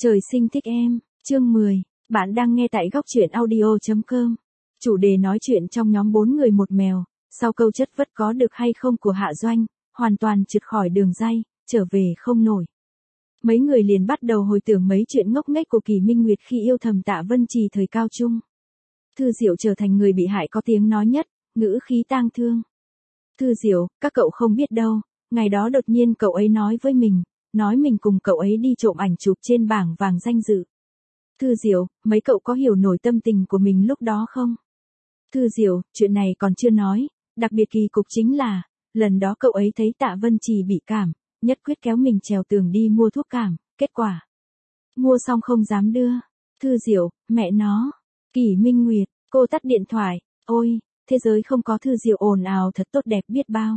Trời sinh thích em, chương 10, bạn đang nghe tại góc truyện audio.com. Chủ đề nói chuyện trong nhóm 4 người một mèo, sau câu chất vấn có được hay không của Hạ Doanh, hoàn toàn trượt khỏi đường ray, trở về không nổi. Mấy người liền bắt đầu hồi tưởng mấy chuyện ngốc nghếch của Kỳ Minh Nguyệt khi yêu thầm Tạ Vân Trì thời cao trung. Thư Diệu trở thành người bị hại có tiếng nói nhất, ngữ khí tang thương. Thư Diệu, các cậu không biết đâu, ngày đó đột nhiên cậu ấy nói với mình, nói mình cùng cậu ấy đi trộm ảnh chụp trên bảng vàng danh dự. Thư Diệu, mấy cậu có hiểu nổi tâm tình của mình lúc đó không? Thư Diệu, chuyện này còn chưa nói, đặc biệt kỳ cục chính là, lần đó cậu ấy thấy Tạ Vân Trì bị cảm, nhất quyết kéo mình trèo tường đi mua thuốc cảm, kết quả. Mua xong không dám đưa. Thư Diệu, mẹ nó. Kỳ Minh Nguyệt, cô tắt điện thoại, ôi, thế giới không có Thư Diệu ồn ào thật tốt đẹp biết bao.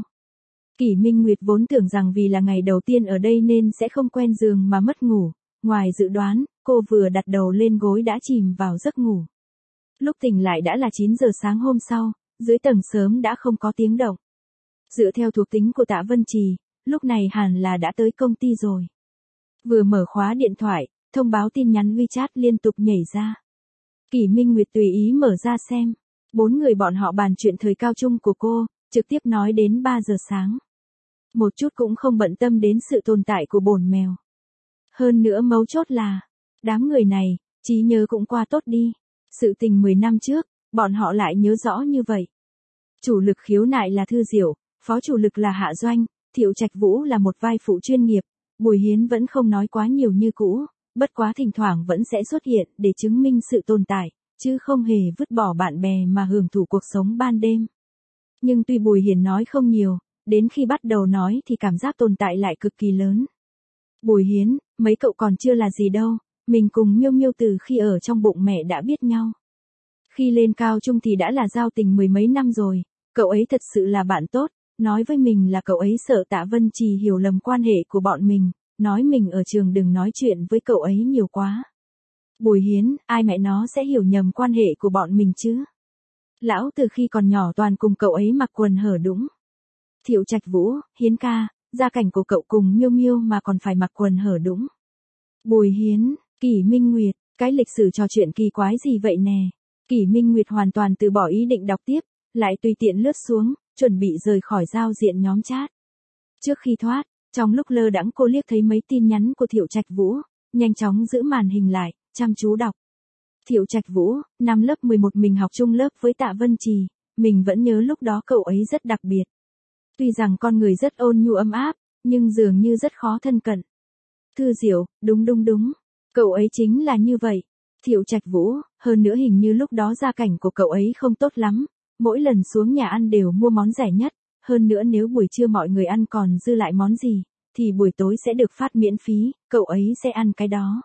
Kỳ Minh Nguyệt vốn tưởng rằng vì là ngày đầu tiên ở đây nên sẽ không quen giường mà mất ngủ, ngoài dự đoán, cô vừa đặt đầu lên gối đã chìm vào giấc ngủ. Lúc tỉnh lại đã là 9 giờ sáng hôm sau, dưới tầng sớm đã không có tiếng động. Dựa theo thuộc tính của Tạ Vân Trì, lúc này hẳn là đã tới công ty rồi. Vừa mở khóa điện thoại, thông báo tin nhắn WeChat liên tục nhảy ra. Kỳ Minh Nguyệt tùy ý mở ra xem. 4 người bọn họ bàn chuyện thời cao trung của cô, trực tiếp nói đến 3 giờ sáng. Một chút cũng không bận tâm đến sự tồn tại của bổn mèo. Hơn nữa mấu chốt là, đám người này, trí nhớ cũng qua tốt đi. Sự tình 10 năm trước, bọn họ lại nhớ rõ như vậy. Chủ lực khiếu nại là Thư Diệu, phó chủ lực là Hạ Doanh, Thiệu Trạch Vũ là một vai phụ chuyên nghiệp, Bùi Hiến vẫn không nói quá nhiều như cũ, bất quá thỉnh thoảng vẫn sẽ xuất hiện để chứng minh sự tồn tại, chứ không hề vứt bỏ bạn bè mà hưởng thụ cuộc sống ban đêm. Nhưng tuy Bùi Hiến nói không nhiều, đến khi bắt đầu nói thì cảm giác tồn tại lại cực kỳ lớn. Bùi Hiến, mấy cậu còn chưa là gì đâu, mình cùng Miêu Miêu từ khi ở trong bụng mẹ đã biết nhau. Khi lên cao trung thì đã là giao tình 10 mấy năm rồi, cậu ấy thật sự là bạn tốt, nói với mình là cậu ấy sợ Tạ Vân Trì hiểu lầm quan hệ của bọn mình, nói mình ở trường đừng nói chuyện với cậu ấy nhiều quá. Bùi Hiến, ai mẹ nó sẽ hiểu nhầm quan hệ của bọn mình chứ? Lão từ khi còn nhỏ toàn cùng cậu ấy mặc quần hở đũng. Thiệu Trạch Vũ, Hiến ca, gia cảnh của cậu cùng Miêu Miêu mà còn phải mặc quần hở đũng. Bùi Hiến, Kỳ Minh Nguyệt, cái lịch sử trò chuyện kỳ quái gì vậy nè? Kỳ Minh Nguyệt hoàn toàn từ bỏ ý định đọc tiếp, lại tùy tiện lướt xuống, chuẩn bị rời khỏi giao diện nhóm chat. Trước khi thoát, trong lúc lơ đãng cô liếc thấy mấy tin nhắn của Thiệu Trạch Vũ, nhanh chóng giữ màn hình lại, chăm chú đọc. Thiệu Trạch Vũ, năm lớp 11 mình học chung lớp với Tạ Vân Trì, mình vẫn nhớ lúc đó cậu ấy rất đặc biệt. Tuy rằng con người rất ôn nhu ấm áp, nhưng dường như rất khó thân cận. Thư Diệu, đúng, cậu ấy chính là như vậy. Thiệu Trạch Vũ, hơn nữa hình như lúc đó gia cảnh của cậu ấy không tốt lắm, mỗi lần xuống nhà ăn đều mua món rẻ nhất, hơn nữa nếu buổi trưa mọi người ăn còn dư lại món gì, thì buổi tối sẽ được phát miễn phí, cậu ấy sẽ ăn cái đó.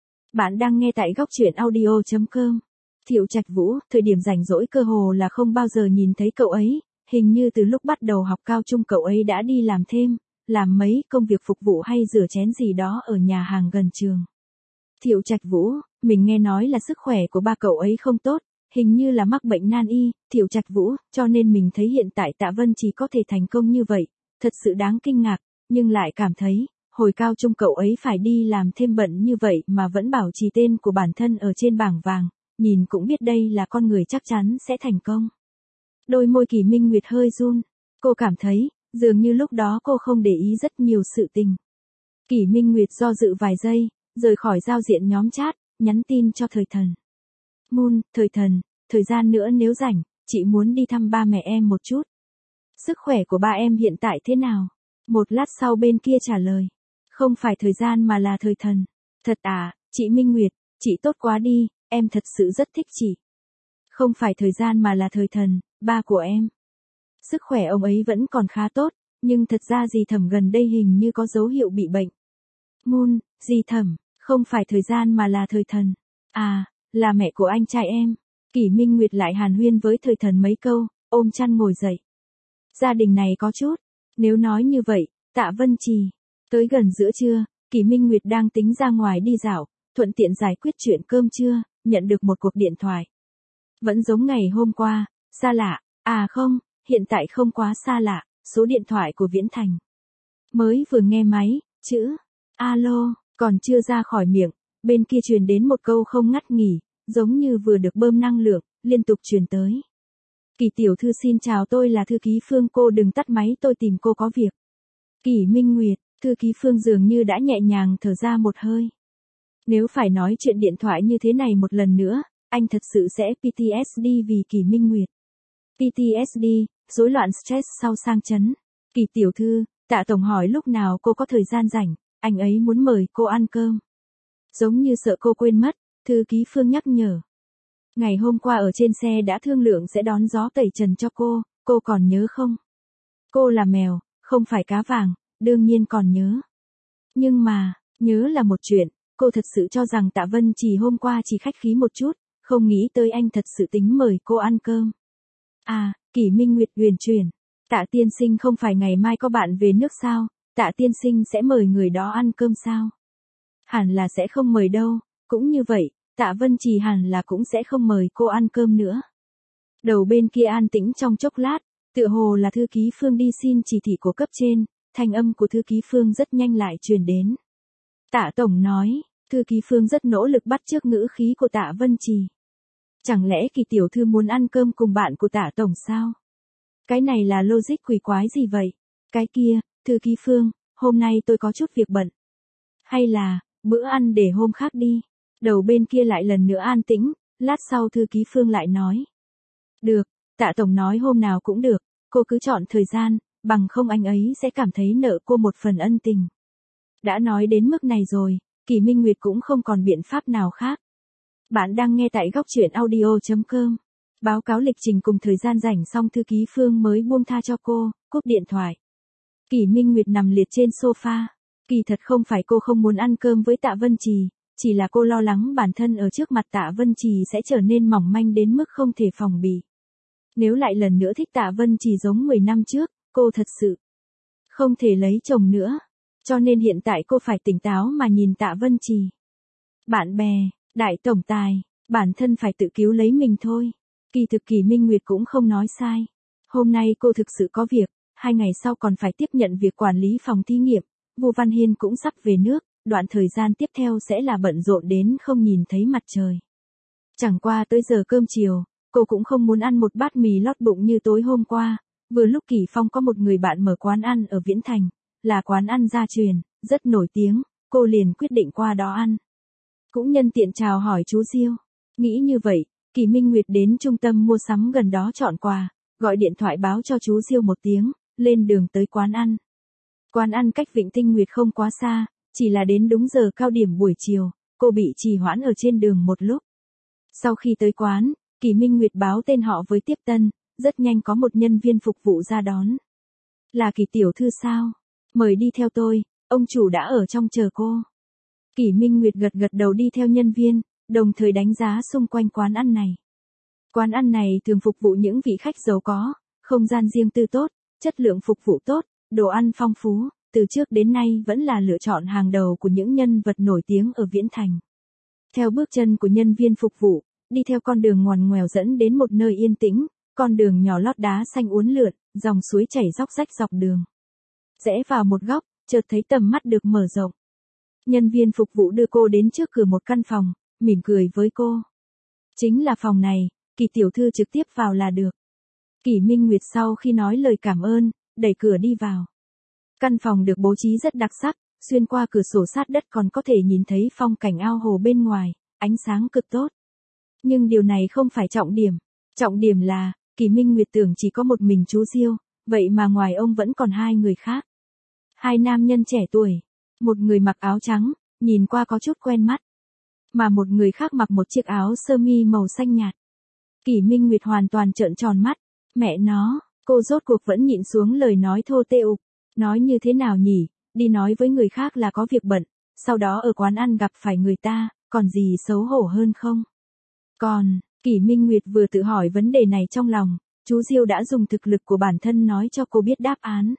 Bạn đang nghe tại góc truyện audio.com. Thiệu Trạch Vũ, thời điểm rảnh rỗi cơ hồ là không bao giờ nhìn thấy cậu ấy, hình như từ lúc bắt đầu học cao trung cậu ấy đã đi làm thêm, làm mấy công việc phục vụ hay rửa chén gì đó ở nhà hàng gần trường. Thiệu Trạch Vũ, mình nghe nói là sức khỏe của ba cậu ấy không tốt, hình như là mắc bệnh nan y, Thiệu Trạch Vũ, cho nên mình thấy hiện tại Tạ Vân chỉ có thể thành công như vậy, thật sự đáng kinh ngạc, nhưng lại cảm thấy, hồi cao trung cậu ấy phải đi làm thêm bận như vậy mà vẫn bảo trì tên của bản thân ở trên bảng vàng, nhìn cũng biết đây là con người chắc chắn sẽ thành công. Đôi môi Kỳ Minh Nguyệt hơi run, cô cảm thấy, dường như lúc đó cô không để ý rất nhiều sự tình. Kỳ Minh Nguyệt do dự vài giây, rời khỏi giao diện nhóm chat, nhắn tin cho Thời Thần. Moon, Thời Thần, thời gian nữa nếu rảnh, chị muốn đi thăm ba mẹ em một chút. Sức khỏe của ba em hiện tại thế nào? Một lát sau bên kia trả lời. Không phải thời gian mà là Thời Thần. Thật à, chị Minh Nguyệt, chị tốt quá đi, em thật sự rất thích chị. Không phải thời gian mà là Thời Thần, ba của em. Sức khỏe ông ấy vẫn còn khá tốt, nhưng thật ra dì Thẩm gần đây hình như có dấu hiệu bị bệnh. Moon, dì Thẩm, không phải thời gian mà là Thời Thần. À, là mẹ của anh trai em. Kỳ Minh Nguyệt lại hàn huyên với Thời Thần mấy câu, ôm chăn ngồi dậy. Gia đình này có chút, nếu nói như vậy, Tạ Vân Trì. Tới gần giữa trưa, Kỳ Minh Nguyệt đang tính ra ngoài đi dạo, thuận tiện giải quyết chuyện cơm trưa, nhận được một cuộc điện thoại. Vẫn giống ngày hôm qua, xa lạ, à không, hiện tại không quá xa lạ, số điện thoại của Viễn Thành. Mới vừa nghe máy, chữ, alo, còn chưa ra khỏi miệng, bên kia truyền đến một câu không ngắt nghỉ, giống như vừa được bơm năng lượng, liên tục truyền tới. Kỳ tiểu thư xin chào, tôi là thư ký Phương, cô đừng tắt máy, tôi tìm cô có việc. Kỷ Minh Nguyệt, thư ký Phương dường như đã nhẹ nhàng thở ra một hơi. Nếu phải nói chuyện điện thoại như thế này một lần nữa, anh thật sự sẽ PTSD vì Kỷ Minh Nguyệt. PTSD, rối loạn stress sau sang chấn. Kỳ tiểu thư, Tạ tổng hỏi lúc nào cô có thời gian rảnh, anh ấy muốn mời cô ăn cơm. Giống như sợ cô quên mất, thư ký Phương nhắc nhở. Ngày hôm qua ở trên xe đã thương lượng sẽ đón gió tẩy trần cho cô còn nhớ không? Cô là mèo, không phải cá vàng, đương nhiên còn nhớ. Nhưng mà, nhớ là một chuyện, cô thật sự cho rằng Tạ Vân Trì hôm qua chỉ khách khí một chút, không nghĩ tới anh thật sự tính mời cô ăn cơm. À, Kỷ Minh Nguyệt huyền chuyển. Tạ tiên sinh không phải ngày mai có bạn về nước sao, Tạ tiên sinh sẽ mời người đó ăn cơm sao? Hẳn là sẽ không mời đâu, cũng như vậy, Tạ Vân Trì hẳn là cũng sẽ không mời cô ăn cơm nữa. Đầu bên kia an tĩnh trong chốc lát, tựa hồ là thư ký Phương đi xin chỉ thị của cấp trên, thanh âm của thư ký Phương rất nhanh lại truyền đến. Tạ tổng nói, thư ký Phương rất nỗ lực bắt chước ngữ khí của Tạ Vân Trì. Chẳng lẽ Kỳ tiểu thư muốn ăn cơm cùng bạn của Tạ tổng sao? Cái này là logic quỷ quái gì vậy? Cái kia, thư ký Phương, hôm nay tôi có chút việc bận. Hay là, bữa ăn để hôm khác đi. Đầu bên kia lại lần nữa an tĩnh, lát sau thư ký Phương lại nói. Được, Tạ tổng nói hôm nào cũng được, cô cứ chọn thời gian, bằng không anh ấy sẽ cảm thấy nợ cô một phần ân tình. Đã nói đến mức này rồi, Kỷ Minh Nguyệt cũng không còn biện pháp nào khác. Bạn đang nghe tại góc truyện audio.com. Báo cáo lịch trình cùng thời gian rảnh xong thư ký Phương mới buông tha cho cô, cúp điện thoại. Kỷ Minh Nguyệt nằm liệt trên sofa. Kỳ thật không phải cô không muốn ăn cơm với Tạ Vân Trì, chỉ là cô lo lắng bản thân ở trước mặt Tạ Vân Trì sẽ trở nên mỏng manh đến mức không thể phòng bị. Nếu lại lần nữa thích Tạ Vân Trì giống 10 năm trước, cô thật sự không thể lấy chồng nữa. Cho nên hiện tại cô phải tỉnh táo mà nhìn Tạ Vân Trì. Bạn bè, đại tổng tài, bản thân phải tự cứu lấy mình thôi. Kỳ thực Kỷ Minh Nguyệt cũng không nói sai. Hôm nay cô thực sự có việc, 2 ngày sau còn phải tiếp nhận việc quản lý phòng thí nghiệm. Vu Văn Hiên cũng sắp về nước, đoạn thời gian tiếp theo sẽ là bận rộn đến không nhìn thấy mặt trời. Chẳng qua tới giờ cơm chiều, cô cũng không muốn ăn một bát mì lót bụng như tối hôm qua. Vừa lúc Kỳ Phong có một người bạn mở quán ăn ở Viễn Thành, là quán ăn gia truyền, rất nổi tiếng, cô liền quyết định qua đó ăn. Cũng nhân tiện chào hỏi chú Diêu. Nghĩ như vậy, Kỷ Minh Nguyệt đến trung tâm mua sắm gần đó chọn quà, gọi điện thoại báo cho chú Diêu một tiếng, lên đường tới quán ăn. Quán ăn cách Vịnh Tinh Nguyệt không quá xa, chỉ là đến đúng giờ cao điểm buổi chiều, cô bị trì hoãn ở trên đường một lúc. Sau khi tới quán, Kỷ Minh Nguyệt báo tên họ với tiếp tân, rất nhanh có một nhân viên phục vụ ra đón. Là Kỳ tiểu thư sao? Mời đi theo tôi, ông chủ đã ở trong chờ cô. Kỷ Minh Nguyệt gật gật đầu đi theo nhân viên, đồng thời đánh giá xung quanh quán ăn này. Quán ăn này thường phục vụ những vị khách giàu có, không gian riêng tư tốt, chất lượng phục vụ tốt, đồ ăn phong phú, từ trước đến nay vẫn là lựa chọn hàng đầu của những nhân vật nổi tiếng ở Viễn Thành. Theo bước chân của nhân viên phục vụ, đi theo con đường ngoằn ngoèo dẫn đến một nơi yên tĩnh, con đường nhỏ lót đá xanh uốn lượn, dòng suối chảy róc rách dọc đường. Rẽ vào một góc, chợt thấy tầm mắt được mở rộng. Nhân viên phục vụ đưa cô đến trước cửa một căn phòng, mỉm cười với cô. Chính là phòng này, Kỳ tiểu thư trực tiếp vào là được. Kỷ Minh Nguyệt sau khi nói lời cảm ơn, đẩy cửa đi vào. Căn phòng được bố trí rất đặc sắc, xuyên qua cửa sổ sát đất còn có thể nhìn thấy phong cảnh ao hồ bên ngoài, ánh sáng cực tốt. Nhưng điều này không phải trọng điểm. Trọng điểm là, Kỷ Minh Nguyệt tưởng chỉ có một mình chú Diêu, vậy mà ngoài ông vẫn còn 2 người khác. 2 nam nhân trẻ tuổi. Một người mặc áo trắng, nhìn qua có chút quen mắt. Mà một người khác mặc một chiếc áo sơ mi màu xanh nhạt. Kỷ Minh Nguyệt hoàn toàn trợn tròn mắt. Mẹ nó, cô rốt cuộc vẫn nhịn xuống lời nói thô tệ ục. Nói như thế nào nhỉ, đi nói với người khác là có việc bận, sau đó ở quán ăn gặp phải người ta, còn gì xấu hổ hơn không? Còn, Kỷ Minh Nguyệt vừa tự hỏi vấn đề này trong lòng, chú Diêu đã dùng thực lực của bản thân nói cho cô biết đáp án.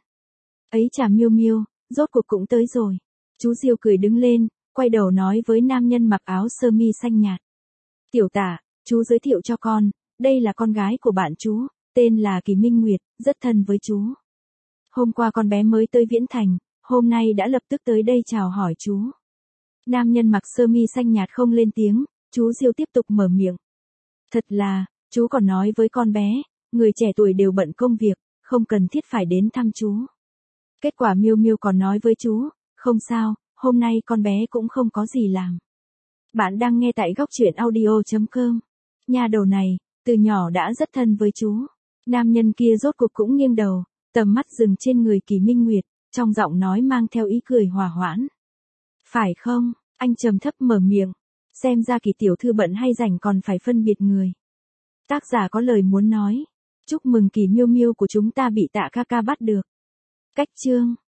Ấy chà Miêu Miêu, rốt cuộc cũng tới rồi. Chú Diêu cười đứng lên, quay đầu nói với nam nhân mặc áo sơ mi xanh nhạt. Tiểu Tả, chú giới thiệu cho con, đây là con gái của bạn chú, tên là Kỷ Minh Nguyệt, rất thân với chú. Hôm qua con bé mới tới Viễn Thành, hôm nay đã lập tức tới đây chào hỏi chú. Nam nhân mặc sơ mi xanh nhạt không lên tiếng, chú Diêu tiếp tục mở miệng. Thật là, chú còn nói với con bé, người trẻ tuổi đều bận công việc, không cần thiết phải đến thăm chú. Kết quả Miêu Miêu còn nói với chú, không sao, hôm nay con bé cũng không có gì làm. Bạn đang nghe tại góc truyện audio.com. Nhà đầu này, từ nhỏ đã rất thân với chú. Nam nhân kia rốt cuộc cũng nghiêng đầu, tầm mắt dừng trên người Kỳ Minh Nguyệt, trong giọng nói mang theo ý cười hòa hoãn. Phải không, anh trầm thấp mở miệng, xem ra Kỳ tiểu thư bận hay rảnh còn phải phân biệt người. Tác giả có lời muốn nói. Chúc mừng Kỳ Miêu Miêu của chúng ta bị Tạ ca ca bắt được. Cách chương